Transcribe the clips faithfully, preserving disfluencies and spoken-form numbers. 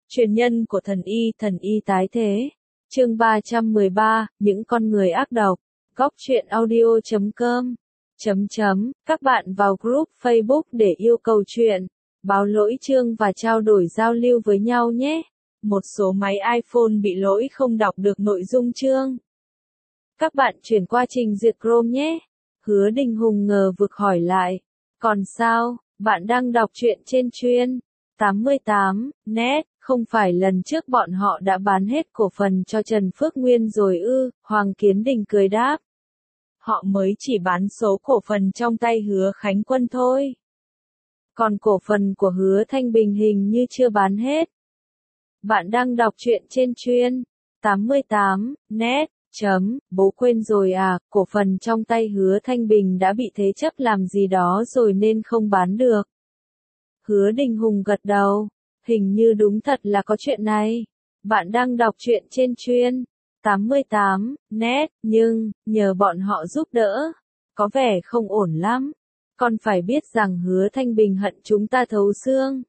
Truyền nhân của thần y, thần y tái thế. Chương ba trăm mười ba, những con người ác độc. Góc truyện audio chấm com. Chấm chấm, các bạn vào group Facebook để yêu cầu chuyện, báo lỗi chương và trao đổi giao lưu với nhau nhé. Một số máy iPhone bị lỗi không đọc được nội dung chương. Các bạn chuyển qua trình duyệt Chrome nhé. Hứa Đình Hùng ngờ vực hỏi lại. Còn sao, bạn đang đọc truyện trên chuyên tám mươi tám net, không phải lần trước bọn họ đã bán hết cổ phần cho Trần Phước Nguyên rồi ư? Hoàng Kiến Đình cười đáp. Họ mới chỉ bán số cổ phần trong tay Hứa Khánh Quân thôi. Còn cổ phần của Hứa Thanh Bình hình như chưa bán hết. Bạn đang đọc truyện trên chuyên tám mươi tám net. Chấm, bố quên rồi à, cổ phần trong tay Hứa Thanh Bình đã bị thế chấp làm gì đó rồi nên không bán được. Hứa Đình Hùng gật đầu, hình như đúng thật là có chuyện này. Bạn đang đọc truyện trên chuyên tám mươi tám net, nhưng, nhờ bọn họ giúp đỡ, có vẻ không ổn lắm. Con phải biết rằng Hứa Thanh Bình hận chúng ta thấu xương.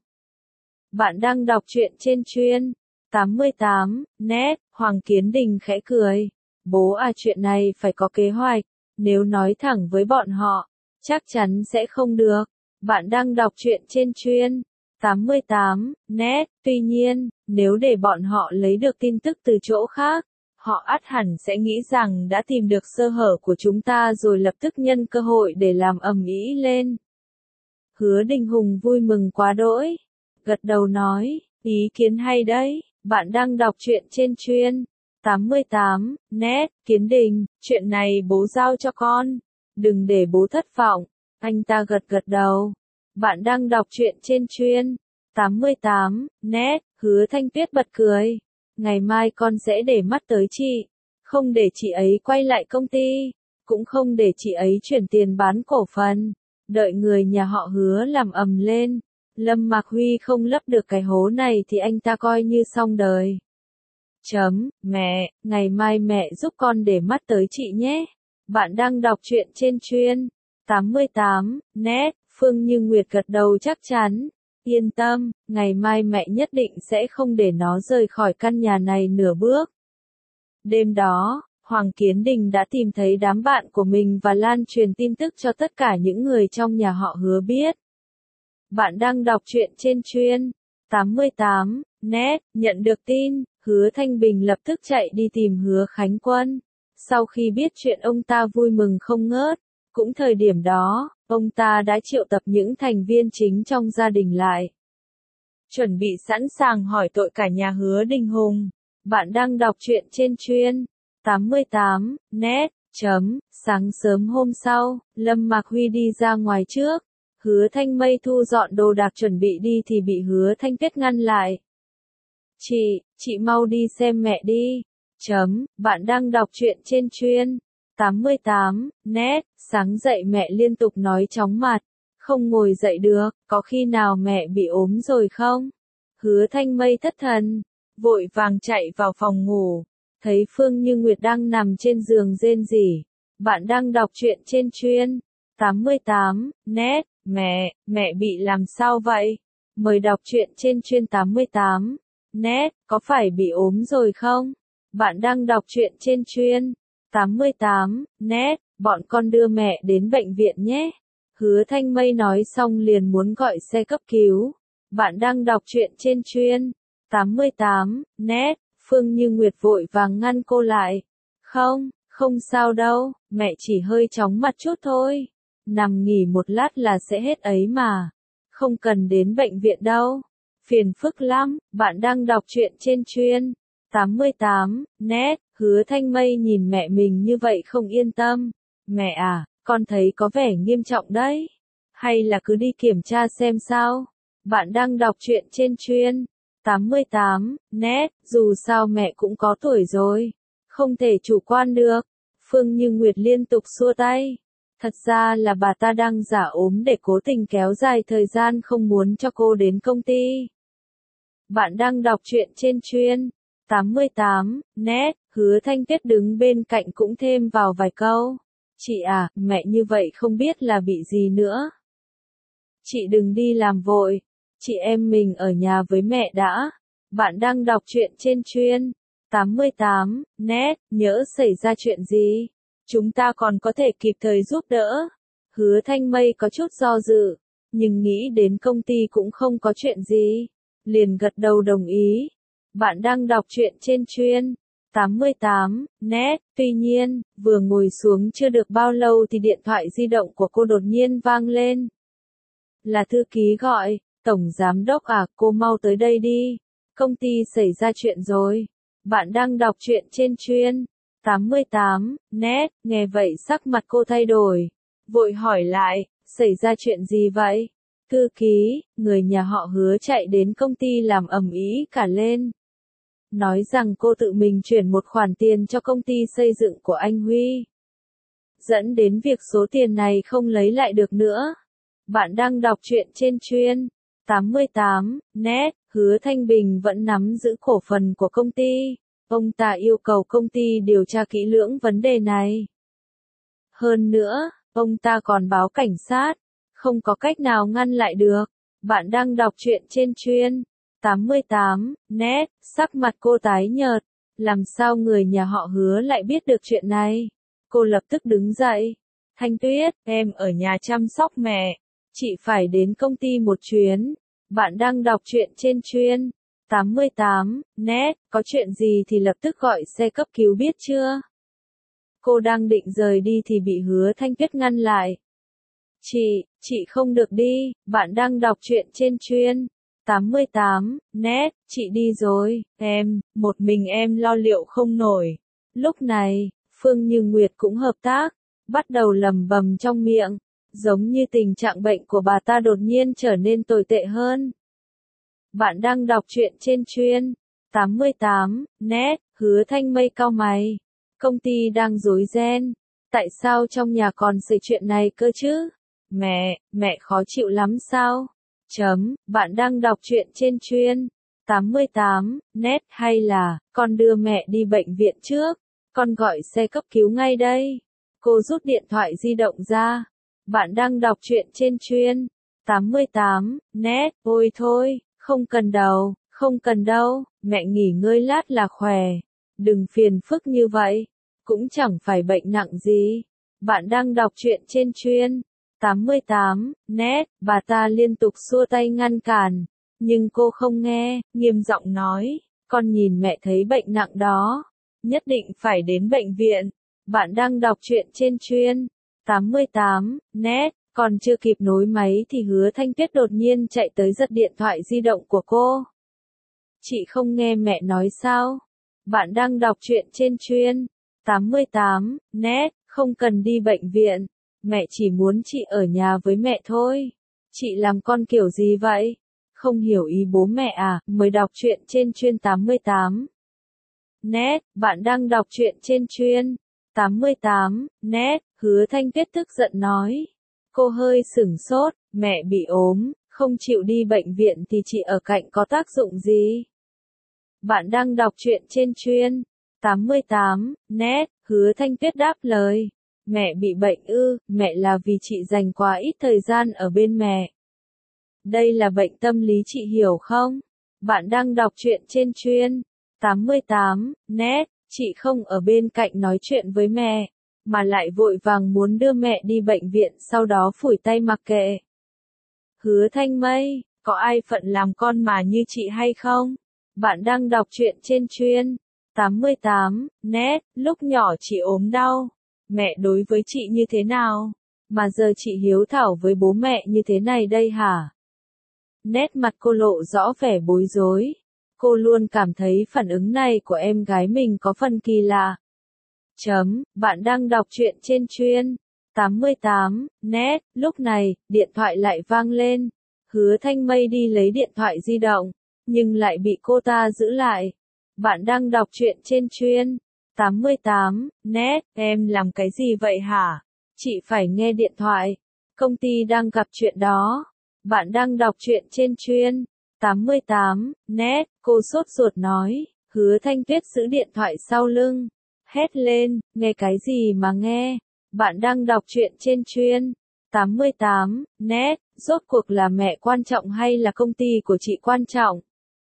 Bạn đang đọc truyện trên chuyên tám mươi tám net, Hoàng Kiến Đình khẽ cười. Bố à, chuyện này phải có kế hoạch, nếu nói thẳng với bọn họ, chắc chắn sẽ không được. Bạn đang đọc truyện trên chuyên tám mươi tám net, tuy nhiên, nếu để bọn họ lấy được tin tức từ chỗ khác, họ ắt hẳn sẽ nghĩ rằng đã tìm được sơ hở của chúng ta rồi lập tức nhân cơ hội để làm ầm ĩ lên. Hứa Đình Hùng vui mừng quá đỗi, gật đầu nói, ý kiến hay đấy, bạn đang đọc truyện trên chuyên tám mươi tám net, Kiến Đình, chuyện này bố giao cho con, đừng để bố thất vọng. Anh ta gật gật đầu. Bạn đang đọc truyện trên chuyên tám mươi tám net, Hứa Thanh Tuyết bật cười. Ngày mai con sẽ để mắt tới chị, không để chị ấy quay lại công ty, cũng không để chị ấy chuyển tiền bán cổ phần. Đợi người nhà họ Hứa làm ầm lên, Lâm Mạc Huy không lấp được cái hố này thì anh ta coi như xong đời. Chấm, mẹ, ngày mai mẹ giúp con để mắt tới chị nhé. Bạn đang đọc truyện trên chuyên tám mươi tám net, Phương Như Nguyệt gật đầu chắc chắn. Yên tâm, ngày mai mẹ nhất định sẽ không để nó rời khỏi căn nhà này nửa bước. Đêm đó, Hoàng Kiến Đình đã tìm thấy đám bạn của mình và lan truyền tin tức cho tất cả những người trong nhà họ Hứa biết. Bạn đang đọc truyện trên chuyên tám mươi tám net, nhận được tin, Hứa Thanh Bình lập tức chạy đi tìm Hứa Khánh Quân. Sau khi biết chuyện ông ta vui mừng không ngớt, cũng thời điểm đó, ông ta đã triệu tập những thành viên chính trong gia đình lại. Chuẩn bị sẵn sàng hỏi tội cả nhà Hứa Đình Hùng. Bạn đang đọc truyện trên chuyên tám mươi tám net. Chấm, sáng sớm hôm sau, Lâm Mạc Huy đi ra ngoài trước. Hứa Thanh Mây thu dọn đồ đạc chuẩn bị đi thì bị Hứa Thanh Tuyết ngăn lại. Chị, chị mau đi xem mẹ đi. Chấm, bạn đang đọc truyện trên chuyên tám mươi tám net, sáng dậy mẹ liên tục nói chóng mặt, không ngồi dậy được, có khi nào mẹ bị ốm rồi không? Hứa Thanh Mây thất thần, vội vàng chạy vào phòng ngủ, thấy Phương Như Nguyệt đang nằm trên giường rên rỉ. Bạn đang đọc truyện trên chuyên tám mươi tám net, mẹ, mẹ bị làm sao vậy? Mời đọc truyện trên chuyên tám mươi tám net, có phải bị ốm rồi không? Bạn đang đọc truyện trên chuyên tám mươi tám net, bọn con đưa mẹ đến bệnh viện nhé. Hứa Thanh Mây nói xong liền muốn gọi xe cấp cứu. Bạn đang đọc truyện trên chuyên tám mươi tám net, Phương Như Nguyệt vội vàng ngăn cô lại. Không, không sao đâu, mẹ chỉ hơi chóng mặt chút thôi. Nằm nghỉ một lát là sẽ hết ấy mà. Không cần đến bệnh viện đâu. Phiền phức lắm. Bạn đang đọc truyện trên chuyên tám mươi tám net, Hứa Thanh Mây nhìn mẹ mình như vậy không yên tâm. Mẹ à, con thấy có vẻ nghiêm trọng đấy. Hay là cứ đi kiểm tra xem sao. Bạn đang đọc truyện trên chuyên tám mươi tám net, dù sao mẹ cũng có tuổi rồi, không thể chủ quan được. Phương Như Nguyệt liên tục xua tay. Thật ra là bà ta đang giả ốm để cố tình kéo dài thời gian không muốn cho cô đến công ty. Bạn đang đọc truyện trên chuyên tám mươi tám net, Hứa Thanh Tuyết đứng bên cạnh cũng thêm vào vài câu. Chị à, mẹ như vậy không biết là bị gì nữa. Chị đừng đi làm vội, chị em mình ở nhà với mẹ đã. Bạn đang đọc truyện trên chuyên tám mươi tám net, nhỡ xảy ra chuyện gì, chúng ta còn có thể kịp thời giúp đỡ. Hứa Thanh Mây có chút do dự, nhưng nghĩ đến công ty cũng không có chuyện gì, liền gật đầu đồng ý. Bạn đang đọc truyện trên chuyên tám mươi tám net, tuy nhiên, vừa ngồi xuống chưa được bao lâu thì điện thoại di động của cô đột nhiên vang lên. Là thư ký gọi, Tổng Giám Đốc à, cô mau tới đây đi, công ty xảy ra chuyện rồi. Bạn đang đọc truyện trên chuyên tám mươi tám net, nghe vậy sắc mặt cô thay đổi, vội hỏi lại, xảy ra chuyện gì vậy? Thư ký, người nhà họ Hứa chạy đến công ty làm ầm ĩ cả lên. Nói rằng cô tự mình chuyển một khoản tiền cho công ty xây dựng của anh Huy, dẫn đến việc số tiền này không lấy lại được nữa. Bạn đang đọc truyện trên chuyên tám mươi tám net, Hứa Thanh Bình vẫn nắm giữ cổ phần của công ty. Ông ta yêu cầu công ty điều tra kỹ lưỡng vấn đề này. Hơn nữa, ông ta còn báo cảnh sát, không có cách nào ngăn lại được. Bạn đang đọc truyện trên chuyên tám mươi tám net, sắc mặt cô tái nhợt, làm sao người nhà họ Hứa lại biết được chuyện này? Cô lập tức đứng dậy. Thanh Tuyết, em ở nhà chăm sóc mẹ, chị phải đến công ty một chuyến. Bạn đang đọc truyện trên chuyên tám mươi tám net, có chuyện gì thì lập tức gọi xe cấp cứu biết chưa? Cô đang định rời đi thì bị Hứa Thanh Tuyết ngăn lại. Chị, chị không được đi, bạn đang đọc truyện trên chuyên tám mươi tám net, chị đi rồi, em, một mình em lo liệu không nổi. Lúc này, Phương Như Nguyệt cũng hợp tác, bắt đầu lầm bầm trong miệng, giống như tình trạng bệnh của bà ta đột nhiên trở nên tồi tệ hơn. Bạn đang đọc truyện trên chuyên tám mươi tám net, Hứa Thanh Mây cau mày. Công ty đang rối ren, tại sao trong nhà còn xảy chuyện này cơ chứ? Mẹ, mẹ khó chịu lắm sao? Chấm, bạn đang đọc truyện trên chuyên tám mươi tám net, hay là, con đưa mẹ đi bệnh viện trước, con gọi xe cấp cứu ngay đây. Cô rút điện thoại di động ra. Bạn đang đọc truyện trên chuyên tám mươi tám net, ôi thôi, không cần đâu, không cần đâu, mẹ nghỉ ngơi lát là khỏe. Đừng phiền phức như vậy, cũng chẳng phải bệnh nặng gì. Bạn đang đọc truyện trên chuyên tám mươi tám net, bà ta liên tục xua tay ngăn cản, nhưng cô không nghe, nghiêm giọng nói, con nhìn mẹ thấy bệnh nặng đó, nhất định phải đến bệnh viện. Bạn đang đọc truyện trên chuyên tám mươi tám net, còn chưa kịp nối máy thì Hứa Thanh Tuyết đột nhiên chạy tới giật điện thoại di động của cô. Chị không nghe mẹ nói sao? Bạn đang đọc truyện trên chuyên tám mươi tám net, không cần đi bệnh viện, mẹ chỉ muốn chị ở nhà với mẹ thôi. Chị làm con kiểu gì vậy? Không hiểu ý bố mẹ à? Mới đọc truyện trên chuyên tám mươi tám net, bạn đang đọc truyện trên chuyên tám mươi tám net, Hứa Thanh Tuyết tức giận nói. Cô hơi sửng sốt, mẹ bị ốm, không chịu đi bệnh viện thì chị ở cạnh có tác dụng gì? Bạn đang đọc truyện trên chuyên tám mươi tám net, Hứa Thanh Tuyết đáp lời. Mẹ bị bệnh ư? Mẹ là vì chị dành quá ít thời gian ở bên mẹ. Đây là bệnh tâm lý, chị hiểu không? Bạn đang đọc truyện trên chuyên tám mươi tám net, chị không ở bên cạnh nói chuyện với mẹ, mà lại vội vàng muốn đưa mẹ đi bệnh viện, sau đó phủi tay mặc kệ. Hứa Thanh Mây, có ai phận làm con mà như chị hay không? Bạn đang đọc truyện trên chuyên tám mươi tám net, lúc nhỏ chị ốm đau, mẹ đối với chị như thế nào, mà giờ chị hiếu thảo với bố mẹ như thế này đây hả? Nét mặt cô lộ rõ vẻ bối rối. Cô luôn cảm thấy phản ứng này của em gái mình có phần kỳ lạ. Chấm, bạn đang đọc truyện trên chuyên tám mươi tám net, lúc này, điện thoại lại vang lên. Hứa Thanh Mây đi lấy điện thoại di động, nhưng lại bị cô ta giữ lại. Bạn đang đọc truyện trên chuyên tám mươi tám net, em làm cái gì vậy hả? Chị phải nghe điện thoại. Công ty đang gặp chuyện đó. Bạn đang đọc truyện trên chuyên tám mươi tám net, cô sốt ruột nói. Hứa Thanh Tuyết giữ điện thoại sau lưng, hét lên, nghe cái gì mà nghe? Bạn đang đọc truyện trên chuyên tám mươi tám net, rốt cuộc là mẹ quan trọng hay là công ty của chị quan trọng?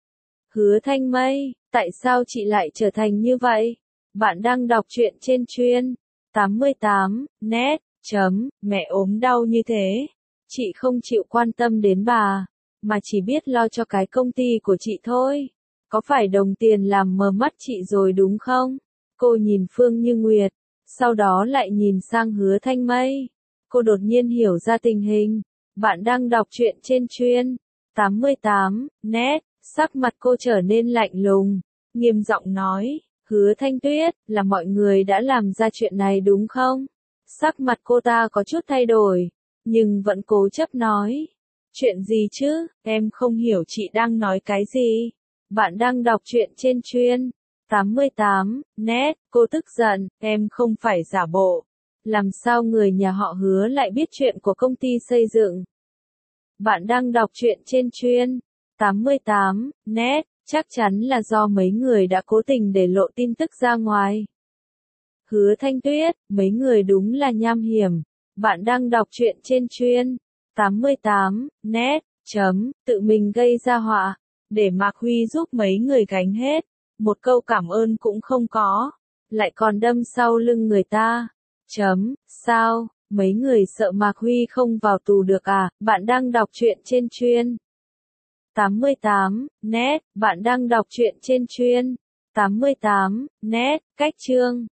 Hứa Thanh Mây, tại sao chị lại trở thành như vậy? Bạn đang đọc truyện trên chuyên tám mươi tám net chấm mẹ ốm đau như thế. Chị không chịu quan tâm đến bà, mà chỉ biết lo cho cái công ty của chị thôi. Có phải đồng tiền làm mờ mắt chị rồi đúng không? Cô nhìn Phương Như Nguyệt, sau đó lại nhìn sang Hứa Thanh Mây. Cô đột nhiên hiểu ra tình hình. Bạn đang đọc truyện trên chuyên tám mươi tám net, sắc mặt cô trở nên lạnh lùng, nghiêm giọng nói, Hứa Thanh Tuyết, là mọi người đã làm ra chuyện này đúng không? Sắc mặt cô ta có chút thay đổi, nhưng vẫn cố chấp nói. Chuyện gì chứ, em không hiểu chị đang nói cái gì. Bạn đang đọc truyện trên chuyên tám mươi tám net, cô tức giận, em không phải giả bộ. Làm sao người nhà họ Hứa lại biết chuyện của công ty xây dựng? Bạn đang đọc truyện trên chuyên tám mươi tám net, chắc chắn là do mấy người đã cố tình để lộ tin tức ra ngoài. Hứa Thanh Tuyết, mấy người đúng là nham hiểm. Bạn đang đọc truyện trên chuyên tám mươi tám net chấm tự mình gây ra họa, để Mạc Huy giúp mấy người gánh hết, một câu cảm ơn cũng không có, lại còn đâm sau lưng người ta. Chấm, sao, mấy người sợ Mạc Huy không vào tù được à? Bạn đang đọc truyện trên chuyên tám mươi tám net, bạn đang đọc truyện trên chuyên tám mươi tám net, cách chương